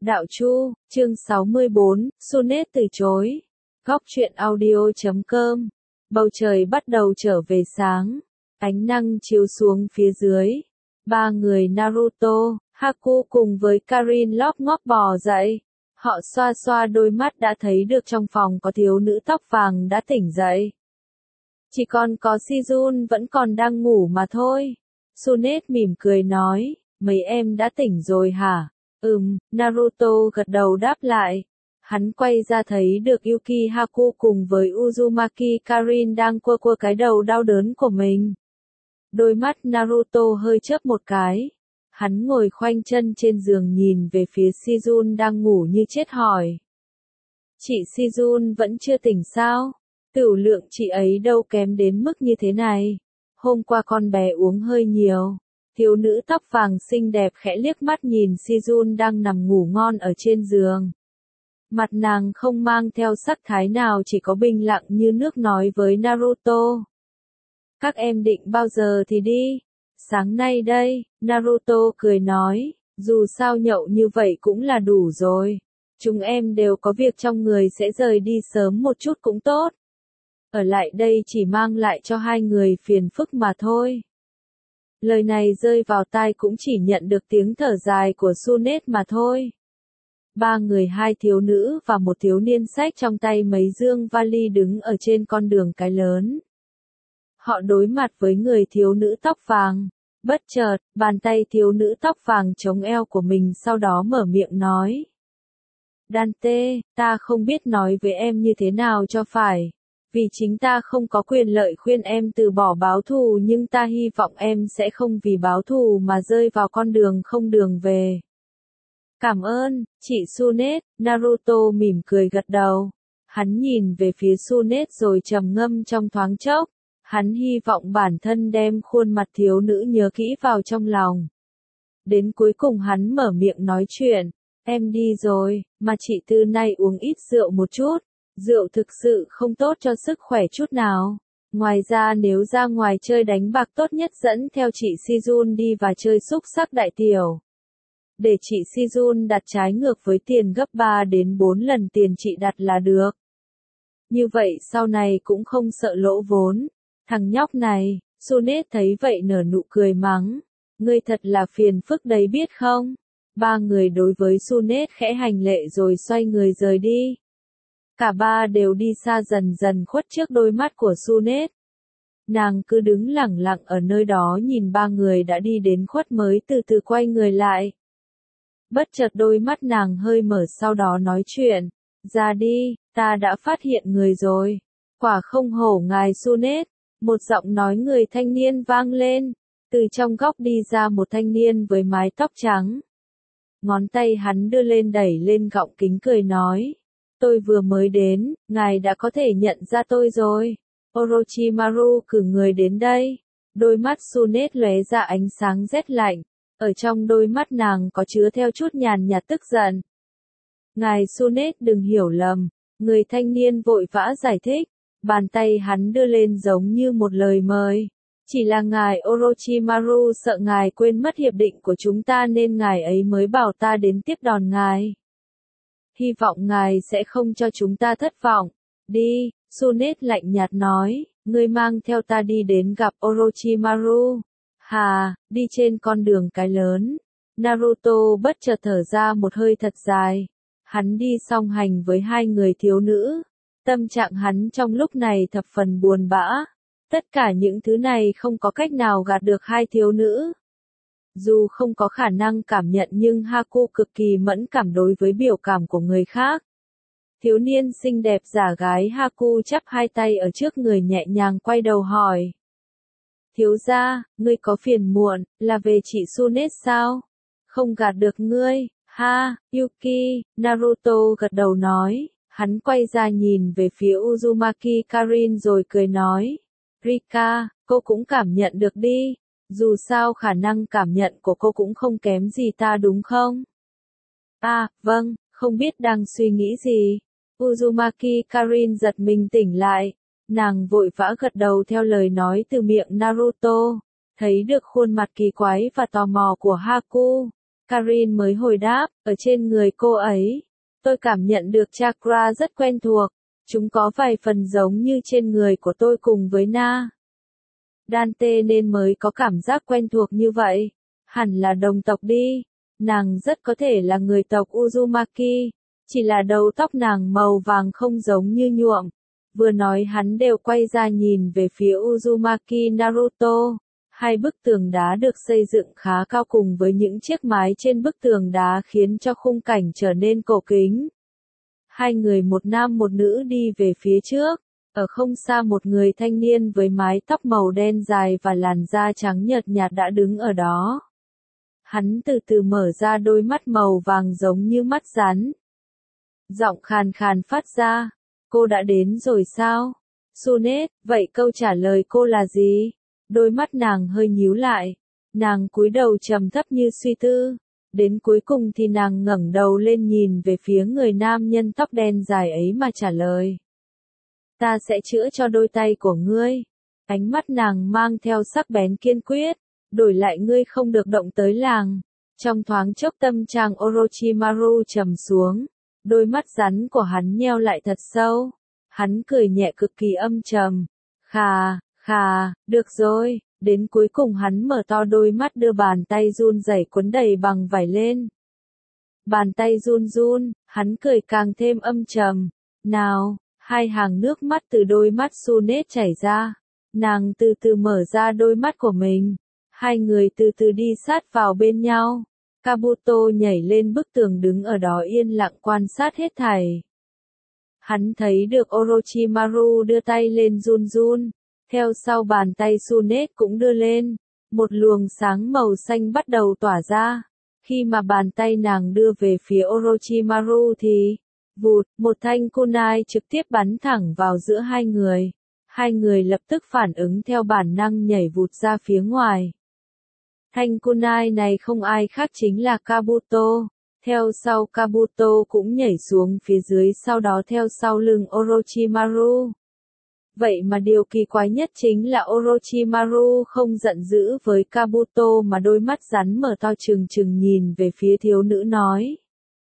Đạo Chu, chương 64, Sunet từ chối. Góc truyện audio.com. Bầu trời bắt đầu trở về sáng. Ánh năng chiếu xuống phía dưới. Ba người Naruto, Haku cùng với Karin lóp ngóp bò dậy. Họ xoa xoa đôi mắt đã thấy được trong phòng có thiếu nữ tóc vàng đã tỉnh dậy. Chỉ còn có Shizun vẫn còn đang ngủ mà thôi. Sunet mỉm cười nói, mấy em đã tỉnh rồi hả? Naruto gật đầu đáp lại. Hắn quay ra thấy được Yuki Haku cùng với Uzumaki Karin đang cua cua cái đầu đau đớn của mình. Đôi mắt Naruto hơi chớp một cái. Hắn ngồi khoanh chân trên giường nhìn về phía Shizun đang ngủ như chết hỏi. Chị Shizun vẫn chưa tỉnh sao? Tửu lượng chị ấy đâu kém đến mức như thế này. Hôm qua con bé uống hơi nhiều. Thiếu nữ tóc vàng xinh đẹp khẽ liếc mắt nhìn Shizun đang nằm ngủ ngon ở trên giường. Mặt nàng không mang theo sắc thái nào, chỉ có bình lặng như nước nói với Naruto. Các em định bao giờ thì đi? Sáng nay đây, Naruto cười nói, dù sao nhậu như vậy cũng là đủ rồi. Chúng em đều có việc trong người, sẽ rời đi sớm một chút cũng tốt. Ở lại đây chỉ mang lại cho hai người phiền phức mà thôi. Lời này rơi vào tai cũng chỉ nhận được tiếng thở dài của Sunet mà thôi. Ba người, hai thiếu nữ và một thiếu niên xách trong tay mấy dương vali đứng ở trên con đường cái lớn. Họ đối mặt với người thiếu nữ tóc vàng. Bất chợt, bàn tay thiếu nữ tóc vàng chống eo của mình, sau đó mở miệng nói. Dante, ta không biết nói với em như thế nào cho phải. Vì chính ta không có quyền lợi khuyên em từ bỏ báo thù, nhưng ta hy vọng em sẽ không vì báo thù mà rơi vào con đường không đường về. Cảm ơn, chị Sunet. Naruto mỉm cười gật đầu. Hắn nhìn về phía Sunet rồi trầm ngâm trong thoáng chốc. Hắn hy vọng bản thân đem khuôn mặt thiếu nữ nhớ kỹ vào trong lòng. Đến cuối cùng hắn mở miệng nói chuyện. Em đi rồi, mà chị từ nay uống ít rượu một chút. Rượu thực sự không tốt cho sức khỏe chút nào. Ngoài ra nếu ra ngoài chơi đánh bạc, tốt nhất dẫn theo chị Shizun đi và chơi xúc xắc đại tiểu. Để chị Shizun đặt trái ngược với tiền gấp 3 đến 4 lần tiền chị đặt là được. Như vậy sau này cũng không sợ lỗ vốn. Thằng nhóc này, Sunet thấy vậy nở nụ cười mắng. Ngươi thật là phiền phức đấy biết không? Ba người đối với Sunet khẽ hành lễ rồi xoay người rời đi. Cả ba đều đi xa, dần dần khuất trước đôi mắt của Sunet. Nàng cứ đứng lẳng lặng ở nơi đó nhìn ba người đã đi đến khuất mới từ từ quay người lại. Bất chợt đôi mắt nàng hơi mở, sau đó nói chuyện. Ra đi, ta đã phát hiện người rồi. Quả không hổ ngài Sunet. Một giọng nói người thanh niên vang lên. Từ trong góc đi ra một thanh niên với mái tóc trắng. Ngón tay hắn đưa lên đẩy lên gọng kính cười nói. Tôi vừa mới đến, ngài đã có thể nhận ra tôi rồi. Orochimaru cử người đến đây. Đôi mắt Sunet lóe ra ánh sáng rét lạnh. Ở trong đôi mắt nàng có chứa theo chút nhàn nhạt tức giận. Ngài Sunet đừng hiểu lầm. Người thanh niên vội vã giải thích. Bàn tay hắn đưa lên giống như một lời mời. Chỉ là ngài Orochimaru sợ ngài quên mất hiệp định của chúng ta nên ngài ấy mới bảo ta đến tiếp đón ngài. Hy vọng ngài sẽ không cho chúng ta thất vọng. Đi, Sunet lạnh nhạt nói, ngươi mang theo ta đi đến gặp Orochimaru. Hà, đi trên con đường cái lớn. Naruto bất chợt thở ra một hơi thật dài. Hắn đi song hành với hai người thiếu nữ. Tâm trạng hắn trong lúc này thập phần buồn bã. Tất cả những thứ này không có cách nào gạt được hai thiếu nữ. Dù không có khả năng cảm nhận nhưng Haku cực kỳ mẫn cảm đối với biểu cảm của người khác. Thiếu niên xinh đẹp giả gái Haku chắp hai tay ở trước người nhẹ nhàng quay đầu hỏi. Thiếu gia, ngươi có phiền muộn, là về chị Sunet sao? Không gạt được ngươi, ha, Yuki. Naruto gật đầu nói. Hắn quay ra nhìn về phía Uzumaki Karin rồi cười nói. Rika, cô cũng cảm nhận được đi. Dù sao khả năng cảm nhận của cô cũng không kém gì ta đúng không? À, vâng, không biết đang suy nghĩ gì. Uzumaki Karin giật mình tỉnh lại. Nàng vội vã gật đầu theo lời nói từ miệng Naruto. Thấy được khuôn mặt kỳ quái và tò mò của Haku. Karin mới hồi đáp, ở trên người cô ấy. Tôi cảm nhận được chakra rất quen thuộc. Chúng có vài phần giống như trên người của tôi cùng với Na. Dante nên mới có cảm giác quen thuộc như vậy. Hẳn là đồng tộc đi. Nàng rất có thể là người tộc Uzumaki. Chỉ là đầu tóc nàng màu vàng không giống như nhuộm. Vừa nói hắn đều quay ra nhìn về phía Uzumaki Naruto. Hai bức tường đá được xây dựng khá cao cùng với những chiếc mái trên bức tường đá khiến cho khung cảnh trở nên cổ kính. Hai người một nam một nữ đi về phía trước. Ở không xa một người thanh niên với mái tóc màu đen dài và làn da trắng nhợt nhạt đã đứng ở đó. Hắn từ từ mở ra đôi mắt màu vàng giống như mắt rắn. Giọng khàn khàn phát ra. Cô đã đến rồi sao? Sunet, vậy câu trả lời cô là gì? Đôi mắt nàng hơi nhíu lại. Nàng cúi đầu trầm thấp như suy tư. Đến cuối cùng thì nàng ngẩng đầu lên nhìn về phía người nam nhân tóc đen dài ấy mà trả lời. Ta sẽ chữa cho đôi tay của ngươi. Ánh mắt nàng mang theo sắc bén kiên quyết. Đổi lại ngươi không được động tới làng. Trong thoáng chốc tâm trạng Orochimaru trầm xuống. Đôi mắt rắn của hắn nheo lại thật sâu. Hắn cười nhẹ cực kỳ âm trầm. Khà, được rồi. Đến cuối cùng hắn mở to đôi mắt đưa bàn tay run rẩy cuốn đầy bằng vải lên. Bàn tay run run, hắn cười càng thêm âm trầm. Nào, hai hàng nước mắt từ đôi mắt Sunet chảy ra. Nàng từ từ mở ra đôi mắt của mình. Hai người từ từ đi sát vào bên nhau. Kabuto nhảy lên bức tường đứng ở đó yên lặng quan sát hết thảy. Hắn thấy được Orochimaru đưa tay lên run run. Theo sau bàn tay Sunet cũng đưa lên. Một luồng sáng màu xanh bắt đầu tỏa ra. Khi mà bàn tay nàng đưa về phía Orochimaru thì, vụt, một thanh kunai trực tiếp bắn thẳng vào giữa hai người. Hai người lập tức phản ứng theo bản năng nhảy vụt ra phía ngoài. Thanh kunai này không ai khác chính là Kabuto. Theo sau Kabuto cũng nhảy xuống phía dưới sau đó theo sau lưng Orochimaru. Vậy mà điều kỳ quái nhất chính là Orochimaru không giận dữ với Kabuto mà đôi mắt rắn mở to trừng trừng nhìn về phía thiếu nữ nói.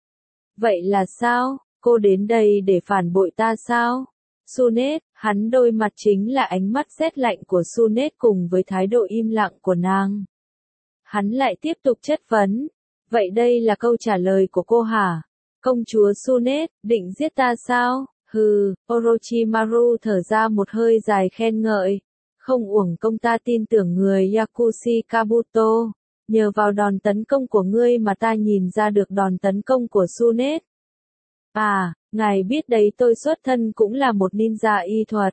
Vậy là sao, cô đến đây để phản bội ta sao? Sunet, hắn đôi mặt chính là ánh mắt rét lạnh của Sunet cùng với thái độ im lặng của nàng. Hắn lại tiếp tục chất vấn. Vậy đây là câu trả lời của cô hả? Công chúa Sunet, định giết ta sao? Hừ, Orochimaru thở ra một hơi dài khen ngợi. Không uổng công ta tin tưởng người Yakushi Kabuto. Nhờ vào đòn tấn công của ngươi mà ta nhìn ra được đòn tấn công của Sunet. À, ngài biết đấy tôi xuất thân cũng là một ninja y thuật.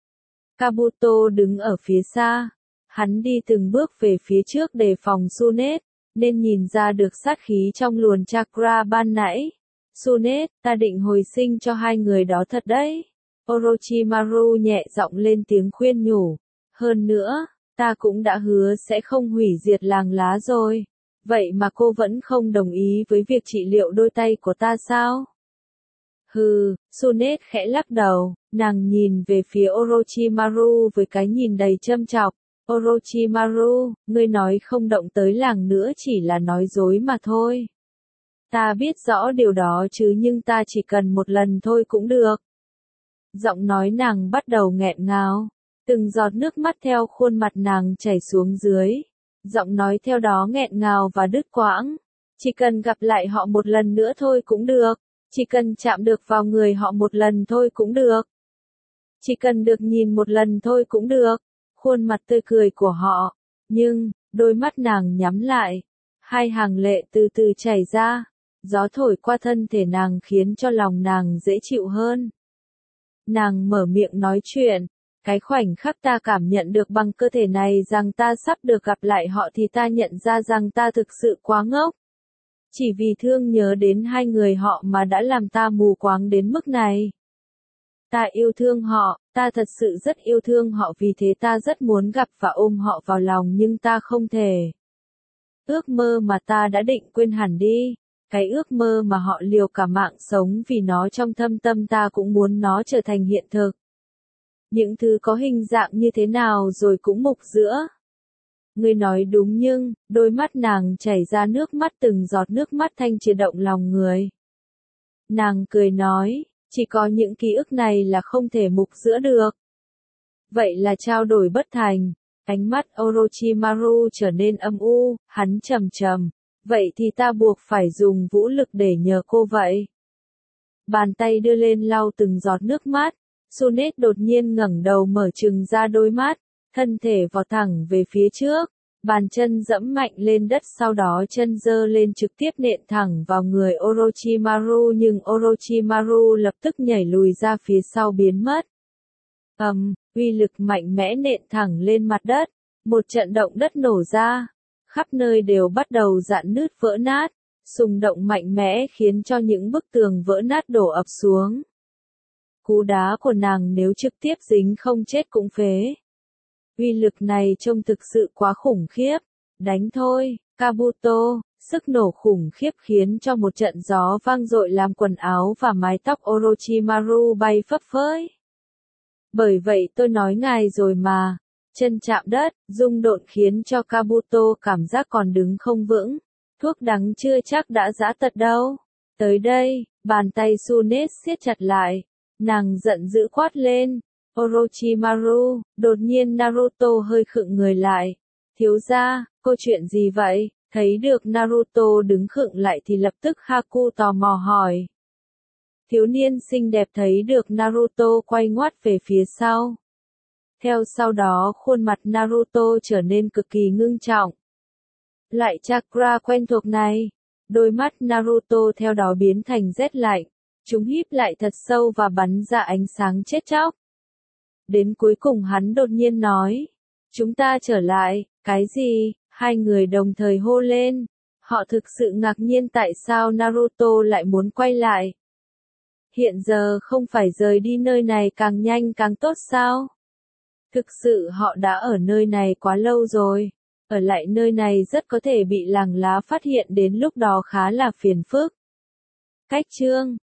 Kabuto đứng ở phía xa. Hắn đi từng bước về phía trước để phòng Sunet, nên nhìn ra được sát khí trong luồn chakra ban nãy. Sunet, ta định hồi sinh cho hai người đó thật đấy. Orochimaru nhẹ giọng lên tiếng khuyên nhủ. Hơn nữa, ta cũng đã hứa sẽ không hủy diệt làng lá rồi. Vậy mà cô vẫn không đồng ý với việc trị liệu đôi tay của ta sao? Hừ, Sunet khẽ lắc đầu, nàng nhìn về phía Orochimaru với cái nhìn đầy châm chọc. Orochimaru, ngươi nói không động tới làng nữa chỉ là nói dối mà thôi. Ta biết rõ điều đó chứ nhưng ta chỉ cần một lần thôi cũng được. Giọng nói nàng bắt đầu nghẹn ngào. Từng giọt nước mắt theo khuôn mặt nàng chảy xuống dưới. Giọng nói theo đó nghẹn ngào và đứt quãng. Chỉ cần gặp lại họ một lần nữa thôi cũng được. Chỉ cần chạm được vào người họ một lần thôi cũng được. Chỉ cần được nhìn một lần thôi cũng được. Khuôn mặt tươi cười của họ. Nhưng, đôi mắt nàng nhắm lại. Hai hàng lệ từ từ chảy ra. Gió thổi qua thân thể nàng khiến cho lòng nàng dễ chịu hơn. Nàng mở miệng nói chuyện. Cái khoảnh khắc ta cảm nhận được bằng cơ thể này rằng ta sắp được gặp lại họ thì ta nhận ra rằng ta thực sự quá ngốc. Chỉ vì thương nhớ đến hai người họ mà đã làm ta mù quáng đến mức này. Ta yêu thương họ, ta thật sự rất yêu thương họ vì thế ta rất muốn gặp và ôm họ vào lòng nhưng ta không thể. Ước mơ mà ta đã định quên hẳn đi. Cái ước mơ mà họ liều cả mạng sống vì nó trong thâm tâm ta cũng muốn nó trở thành hiện thực. Những thứ có hình dạng như thế nào rồi cũng mục giữa. Ngươi nói đúng nhưng, đôi mắt nàng chảy ra nước mắt từng giọt nước mắt thanh triệt động lòng người. Nàng cười nói, chỉ có những ký ức này là không thể mục giữa được. Vậy là trao đổi bất thành. Ánh mắt Orochimaru trở nên âm u, hắn trầm trầm. Vậy thì ta buộc phải dùng vũ lực để nhờ cô vậy. Bàn tay đưa lên lau từng giọt nước mắt. Tsunade đột nhiên ngẩng đầu mở trừng ra đôi mắt, thân thể vọt thẳng về phía trước. Bàn chân dẫm mạnh lên đất, sau đó chân giơ lên trực tiếp nện thẳng vào người Orochimaru, nhưng Orochimaru lập tức nhảy lùi ra phía sau biến mất. Uy lực mạnh mẽ nện thẳng lên mặt đất, một trận động đất nổ ra, khắp nơi đều bắt đầu rạn nứt vỡ nát, xung động mạnh mẽ khiến cho những bức tường vỡ nát đổ ập xuống. Cú đá của nàng nếu trực tiếp dính không chết cũng phế. Uy lực này trông thực sự quá khủng khiếp. Đánh thôi, Kabuto, sức nổ khủng khiếp khiến cho một trận gió vang dội làm quần áo và mái tóc Orochimaru bay phấp phới. Bởi vậy tôi nói ngài rồi mà. Chân chạm đất, rung động khiến cho Kabuto cảm giác còn đứng không vững. Thuốc đắng chưa chắc đã giã tật đâu. Tới đây, bàn tay Tsunade siết chặt lại. Nàng giận dữ quát lên. Orochimaru, đột nhiên Naruto hơi khựng người lại. Thiếu gia, câu chuyện gì vậy? Thấy được Naruto đứng khựng lại thì lập tức Haku tò mò hỏi. Thiếu niên xinh đẹp thấy được Naruto quay ngoắt về phía sau. Theo sau đó khuôn mặt Naruto trở nên cực kỳ ngưng trọng. Lại chakra quen thuộc này. Đôi mắt Naruto theo đó biến thành rét lạnh. Chúng híp lại thật sâu và bắn ra ánh sáng chết chóc. Đến cuối cùng hắn đột nhiên nói. Chúng ta trở lại, cái gì? Hai người đồng thời hô lên. Họ thực sự ngạc nhiên tại sao Naruto lại muốn quay lại. Hiện giờ không phải rời đi nơi này càng nhanh càng tốt sao? Thực sự họ đã ở nơi này quá lâu rồi. Ở lại nơi này rất có thể bị làng lá phát hiện, đến lúc đó khá là phiền phức. Cách chương